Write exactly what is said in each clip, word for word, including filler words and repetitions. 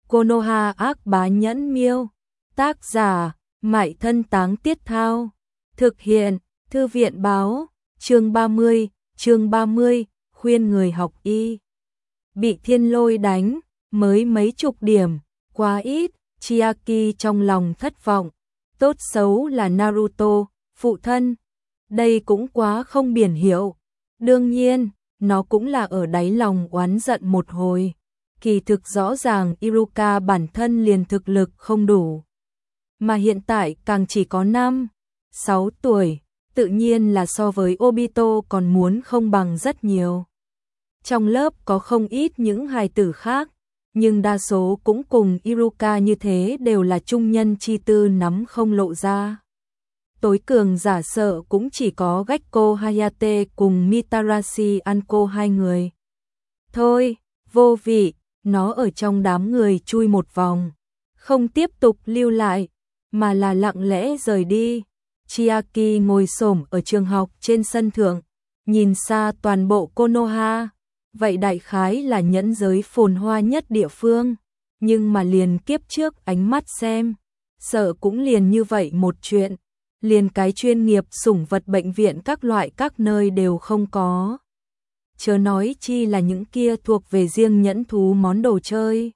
Konoha ác bá nhẫn miêu. Tác giả, Mại Thân Táng Tiết Thao. Thực hiện, Thư viện báo. Chương ba mươi, chương ba mươi, khuyên người học y. Bị thiên lôi đánh, mới mấy chục điểm, quá ít, Chiaki trong lòng thất vọng. Tốt xấu là Naruto, phụ thân. Đây cũng quá không biển hiệu. Đương nhiên, nó cũng là ở đáy lòng oán giận một hồi. Kỳ thực rõ ràng Iruka bản thân liền thực lực không đủ. Mà hiện tại càng chỉ có năm, sáu tuổi, tự nhiên là so với Obito còn muốn không bằng rất nhiều. Trong lớp có không ít những hài tử khác, nhưng đa số cũng cùng Iruka như thế đều là trung nhân chi tư nắm không lộ ra. Tối cường giả sợ cũng chỉ có Gekko Hayate cùng Mitarashi Anko hai người. Thôi, vô vị, nó ở trong đám người chui một vòng, không tiếp tục lưu lại, mà là lặng lẽ rời đi. Chiaki ngồi xổm ở trường học trên sân thượng, nhìn xa toàn bộ Konoha, vậy đại khái là nhẫn giới phồn hoa nhất địa phương, nhưng mà liền kiếp trước ánh mắt xem, sợ cũng liền như vậy một chuyện, liền cái chuyên nghiệp sủng vật bệnh viện các loại các nơi đều không có. Chớ nói chi là những kia thuộc về riêng nhẫn thú món đồ chơi.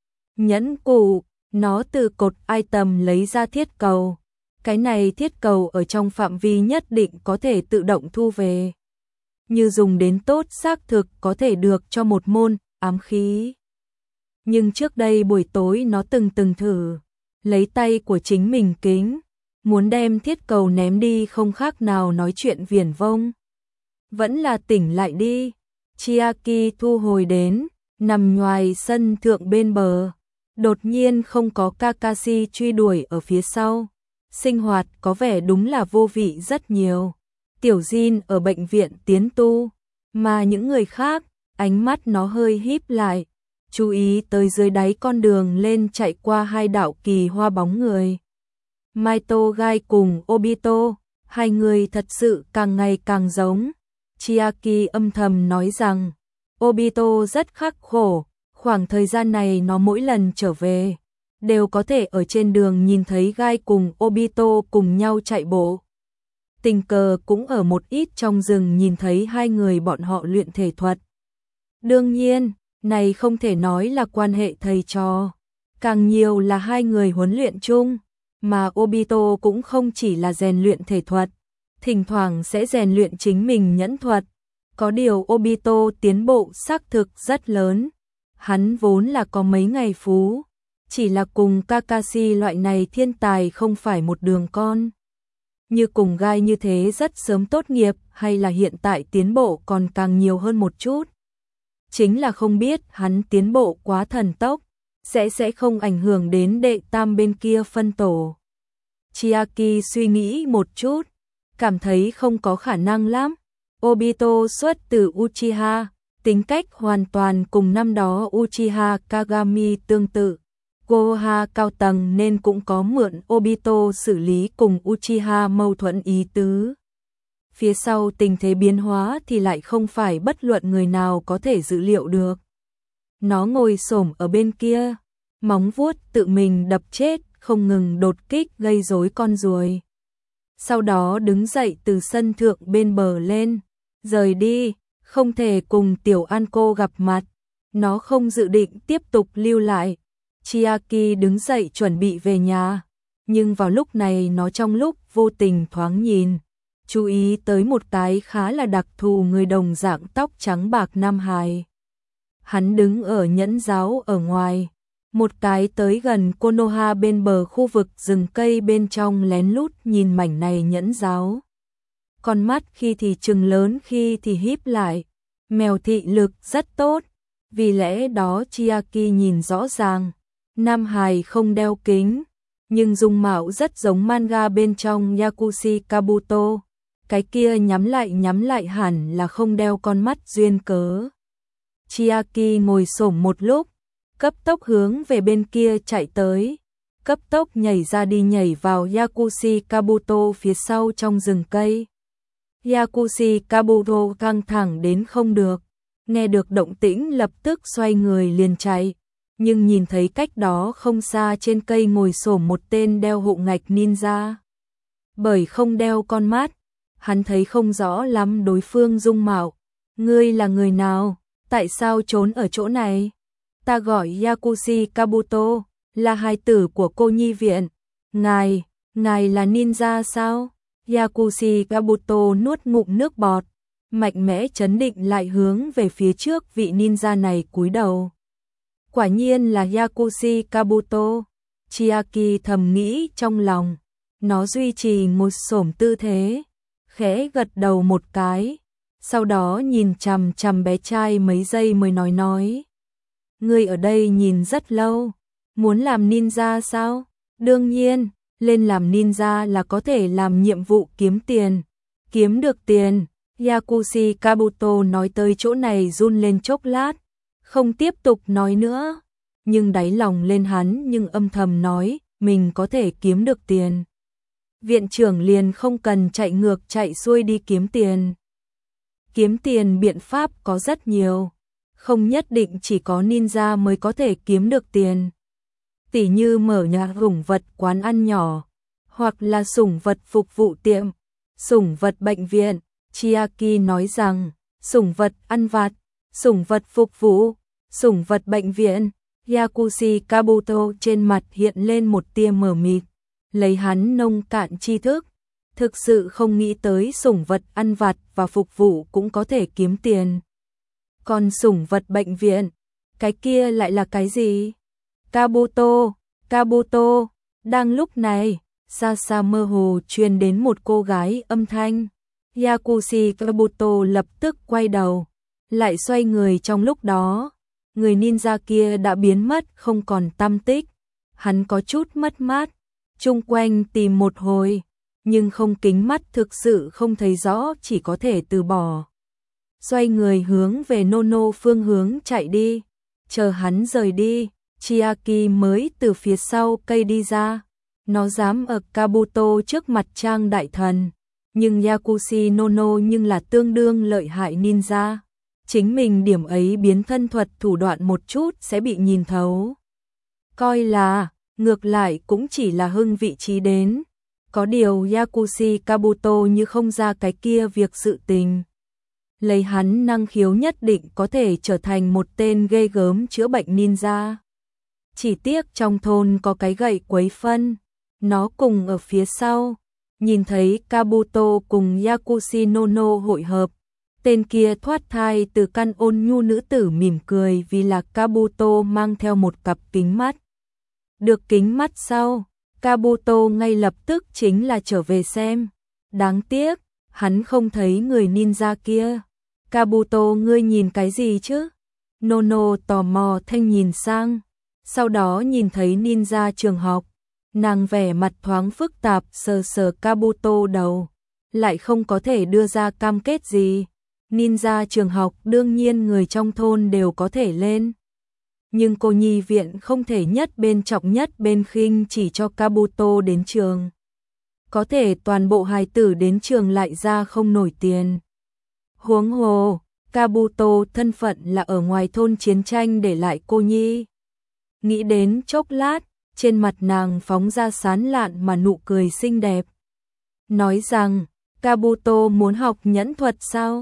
Nhẫn cụ, nó từ cột item lấy ra thiết cầu. Cái này thiết cầu ở trong phạm vi nhất định có thể tự động thu về. Như dùng đến tốt xác thực có thể được cho một môn ám khí. Nhưng trước đây buổi tối nó từng từng thử, lấy tay của chính mình kính, muốn đem thiết cầu ném đi không khác nào nói chuyện viển vông. Vẫn là tỉnh lại đi. Chiaki thu hồi đến, nằm ngoài sân thượng bên bờ. Đột nhiên không có Kakashi truy đuổi ở phía sau. Sinh hoạt có vẻ đúng là vô vị rất nhiều. Tiểu Jin ở bệnh viện tiến tu, mà những người khác, ánh mắt nó hơi híp lại, chú ý tới dưới đáy con đường lên chạy qua hai đạo kỳ hoa bóng người. Maito Gai cùng Obito, hai người thật sự càng ngày càng giống. Chiaki âm thầm nói rằng, Obito rất khắc khổ, khoảng thời gian này nó mỗi lần trở về, đều có thể ở trên đường nhìn thấy Gai cùng Obito cùng nhau chạy bộ. Tình cờ cũng ở một ít trong rừng nhìn thấy hai người bọn họ luyện thể thuật. Đương nhiên, này không thể nói là quan hệ thầy trò, càng nhiều là hai người huấn luyện chung, mà Obito cũng không chỉ là rèn luyện thể thuật, thỉnh thoảng sẽ rèn luyện chính mình nhẫn thuật. Có điều Obito tiến bộ xác thực rất lớn, hắn vốn là có mấy ngày phú, chỉ là cùng Kakashi loại này thiên tài không phải một đường con. Như cùng Gai như thế rất sớm tốt nghiệp hay là hiện tại tiến bộ còn càng nhiều hơn một chút. Chính là không biết hắn tiến bộ quá thần tốc, sẽ sẽ không ảnh hưởng đến đệ tam bên kia phân tổ. Chiaki suy nghĩ một chút, cảm thấy không có khả năng lắm. Obito xuất từ Uchiha, tính cách hoàn toàn cùng năm đó Uchiha Kagami tương tự. Konoha cao tầng nên cũng có mượn Obito xử lý cùng Uchiha mâu thuẫn ý tứ. Phía sau tình thế biến hóa thì lại không phải bất luận người nào có thể dự liệu được. Nó ngồi xổm ở bên kia, móng vuốt tự mình đập chết, không ngừng đột kích gây rối con ruồi. Sau đó đứng dậy từ sân thượng bên bờ lên, rời đi, không thể cùng Tiểu Anko gặp mặt. Nó không dự định tiếp tục lưu lại. Chiaki đứng dậy chuẩn bị về nhà, nhưng vào lúc này nó trong lúc vô tình thoáng nhìn, chú ý tới một cái khá là đặc thù người đồng dạng tóc trắng bạc nam hài. Hắn đứng ở nhẫn giáo ở ngoài, một cái tới gần Konoha bên bờ khu vực rừng cây bên trong lén lút nhìn mảnh này nhẫn giáo. Con mắt khi thì trừng lớn khi thì híp lại, mèo thị lực rất tốt, vì lẽ đó Chiaki nhìn rõ ràng. Nam hài không đeo kính, nhưng dung mạo rất giống manga bên trong Yakushi Kabuto. Cái kia nhắm lại nhắm lại hẳn là không đeo con mắt duyên cớ. Chiaki ngồi xổm một lúc, cấp tốc hướng về bên kia chạy tới, cấp tốc nhảy ra đi nhảy vào Yakushi Kabuto phía sau trong rừng cây. Yakushi Kabuto căng thẳng đến không được, nghe được động tĩnh lập tức xoay người liền chạy. nhưng nhìn thấy cách đó không xa trên cây ngồi xổm một tên đeo hộ ngạch ninja. Bởi không đeo con mắt, hắn thấy không rõ lắm đối phương dung mạo. Ngươi là người nào? Tại sao trốn ở chỗ này? Ta gọi Yakushi Kabuto, là hài tử của cô nhi viện. Ngài, ngài là ninja sao? Yakushi Kabuto nuốt ngụm nước bọt, mạnh mẽ chấn định lại hướng về phía trước vị ninja này cúi đầu. Quả nhiên là Yakushi Kabuto, Chiaki thầm nghĩ trong lòng. Nó duy trì một xổm tư thế, khẽ gật đầu một cái, sau đó nhìn chằm chằm bé trai mấy giây mới nói nói. Ngươi ở đây nhìn rất lâu, muốn làm ninja sao? Đương nhiên, lên làm ninja là có thể làm nhiệm vụ kiếm tiền. Kiếm được tiền, Yakushi Kabuto nói tới chỗ này run lên chốc lát, không tiếp tục nói nữa, nhưng đáy lòng lên hắn nhưng âm thầm nói, mình có thể kiếm được tiền. Viện trưởng liền không cần chạy ngược chạy xuôi đi kiếm tiền. Kiếm tiền biện pháp có rất nhiều, không nhất định chỉ có ninja mới có thể kiếm được tiền. Tỉ như mở nhà sủng vật quán ăn nhỏ, hoặc là sủng vật phục vụ tiệm, sủng vật bệnh viện. Chiaki nói rằng, sủng vật ăn vặt, sủng vật phục vụ, sủng vật bệnh viện. Yakushi Kabuto trên mặt hiện lên một tia mờ mịt, lấy hắn nông cạn tri thức, thực sự không nghĩ tới sủng vật ăn vặt và phục vụ cũng có thể kiếm tiền. Còn sủng vật bệnh viện, cái kia lại là cái gì? Kabuto, Kabuto, đang lúc này, xa xa mơ hồ truyền đến một cô gái âm thanh. Yakushi Kabuto lập tức quay đầu, lại xoay người trong lúc đó. Người ninja kia đã biến mất không còn tăm tích, hắn có chút mất mát, chung quanh tìm một hồi, nhưng không kính mắt thực sự không thấy rõ, chỉ có thể từ bỏ. Xoay người hướng về Nono phương hướng chạy đi, chờ hắn rời đi, Chiaki mới từ phía sau cây đi ra, nó dám ở Kabuto trước mặt trang đại thần, nhưng Yakushi Nono nhưng là tương đương lợi hại ninja. Chính mình điểm ấy biến thân thuật thủ đoạn một chút sẽ bị nhìn thấu. Coi là, ngược lại cũng chỉ là hưng vị trí đến. Có điều Yakushi Kabuto như không ra cái kia việc sự tình. Lấy hắn năng khiếu nhất định có thể trở thành một tên ghê gớm chữa bệnh ninja. Chỉ tiếc trong thôn có cái gậy quấy phân. Nó cùng ở phía sau. Nhìn thấy Kabuto cùng Yakushi Nono hội hợp. Tên kia thoát thai từ căn ôn nhu nữ tử mỉm cười vì là Kabuto mang theo một cặp kính mắt. Được kính mắt sau, Kabuto ngay lập tức chính là trở về xem. Đáng tiếc, hắn không thấy người ninja kia. Kabuto, ngươi nhìn cái gì chứ? Nono tò mò thanh nhìn sang, sau đó nhìn thấy ninja trường học. Nàng vẻ mặt thoáng phức tạp sờ sờ Kabuto đầu, lại không có thể đưa ra cam kết gì. Ninja trường học đương nhiên người trong thôn đều có thể lên. Nhưng cô nhi viện không thể nhất bên trọng nhất bên khinh chỉ cho Kabuto đến trường. Có thể toàn bộ hài tử đến trường lại ra không nổi tiền. Huống hồ, Kabuto thân phận là ở ngoài thôn chiến tranh để lại cô nhi. Nghĩ đến chốc lát, trên mặt nàng phóng ra sán lạn mà nụ cười xinh đẹp. Nói rằng, Kabuto muốn học nhẫn thuật sao?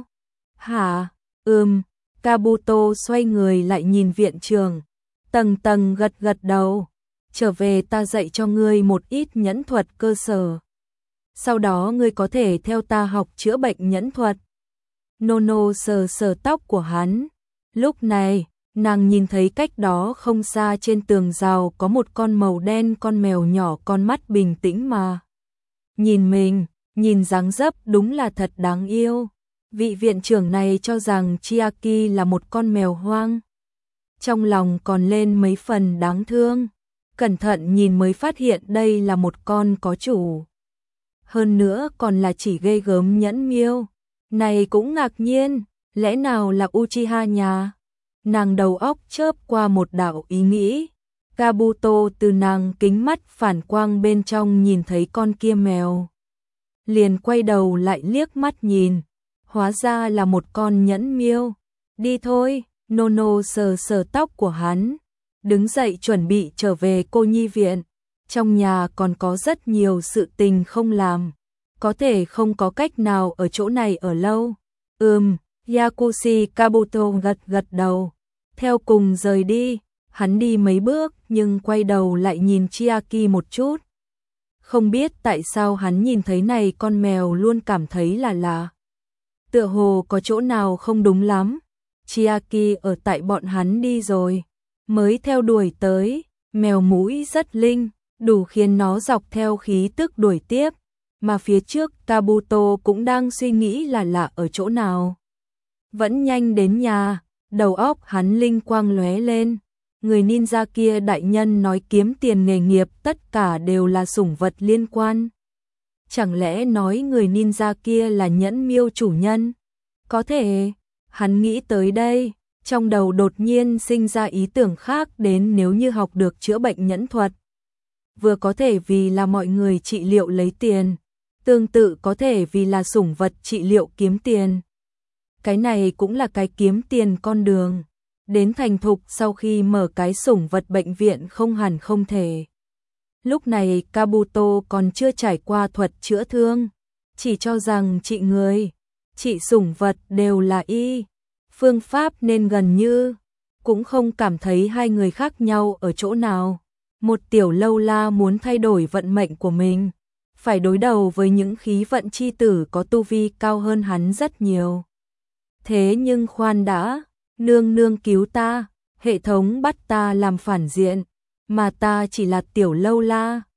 Hả? Ừm, Kabuto xoay người lại nhìn viện trường, tầng tầng gật gật đầu. Trở về ta dạy cho ngươi một ít nhẫn thuật cơ sở. Sau đó ngươi có thể theo ta học chữa bệnh nhẫn thuật. Nono sờ sờ tóc của hắn. Lúc này, nàng nhìn thấy cách đó không xa trên tường rào có một con màu đen con mèo nhỏ, con mắt bình tĩnh mà nhìn mình, nhìn dáng dấp đúng là thật đáng yêu. Vị viện trưởng này cho rằng Chiaki là một con mèo hoang. Trong lòng còn lên mấy phần đáng thương. Cẩn thận nhìn mới phát hiện đây là một con có chủ. Hơn nữa còn là chỉ ghê gớm nhẫn miêu. Này cũng ngạc nhiên, lẽ nào là Uchiha nhà? Nàng đầu óc chớp qua một đạo ý nghĩ. Kabuto từ nàng kính mắt phản quang bên trong nhìn thấy con kia mèo. Liền quay đầu lại liếc mắt nhìn. Hóa ra là một con nhẫn miêu. Đi thôi, Nono sờ sờ tóc của hắn. đứng dậy chuẩn bị trở về cô nhi viện. Trong nhà còn có rất nhiều sự tình không làm, có thể không có cách nào ở chỗ này ở lâu. Ừm, Yakushi Kabuto gật gật đầu, theo cùng rời đi. Hắn đi mấy bước nhưng quay đầu lại nhìn Chiaki một chút. Không biết tại sao hắn nhìn thấy này con mèo luôn cảm thấy là lạ. Tựa hồ có chỗ nào không đúng lắm. Chiaki ở tại bọn hắn đi rồi, mới theo đuổi tới, mèo mũi rất linh, đủ khiến nó dọc theo khí tức đuổi tiếp, mà phía trước Kabuto cũng đang suy nghĩ là lạ ở chỗ nào. Vẫn nhanh đến nhà, đầu óc hắn linh quang lóe lên. Người ninja kia đại nhân nói kiếm tiền nghề nghiệp tất cả đều là sủng vật liên quan. Chẳng lẽ nói người ninja kia là nhẫn miêu chủ nhân? Có thể, hắn nghĩ tới đây, trong đầu đột nhiên sinh ra ý tưởng khác đến nếu như học được chữa bệnh nhẫn thuật. Vừa có thể vì là mọi người trị liệu lấy tiền, tương tự có thể vì là sủng vật trị liệu kiếm tiền. Cái này cũng là cái kiếm tiền con đường. Đến thành thục sau khi mở cái sủng vật bệnh viện không hẳn không thể. Lúc này Kabuto còn chưa trải qua thuật chữa thương, chỉ cho rằng trị người, trị sủng vật đều là y. Phương pháp nên gần như, cũng không cảm thấy hai người khác nhau ở chỗ nào. Một tiểu lâu la muốn thay đổi vận mệnh của mình, phải đối đầu với những khí vận chi tử có tu vi cao hơn hắn rất nhiều. Thế nhưng khoan đã, nương nương cứu ta, hệ thống bắt ta làm phản diện, mà ta chỉ là tiểu lâu la.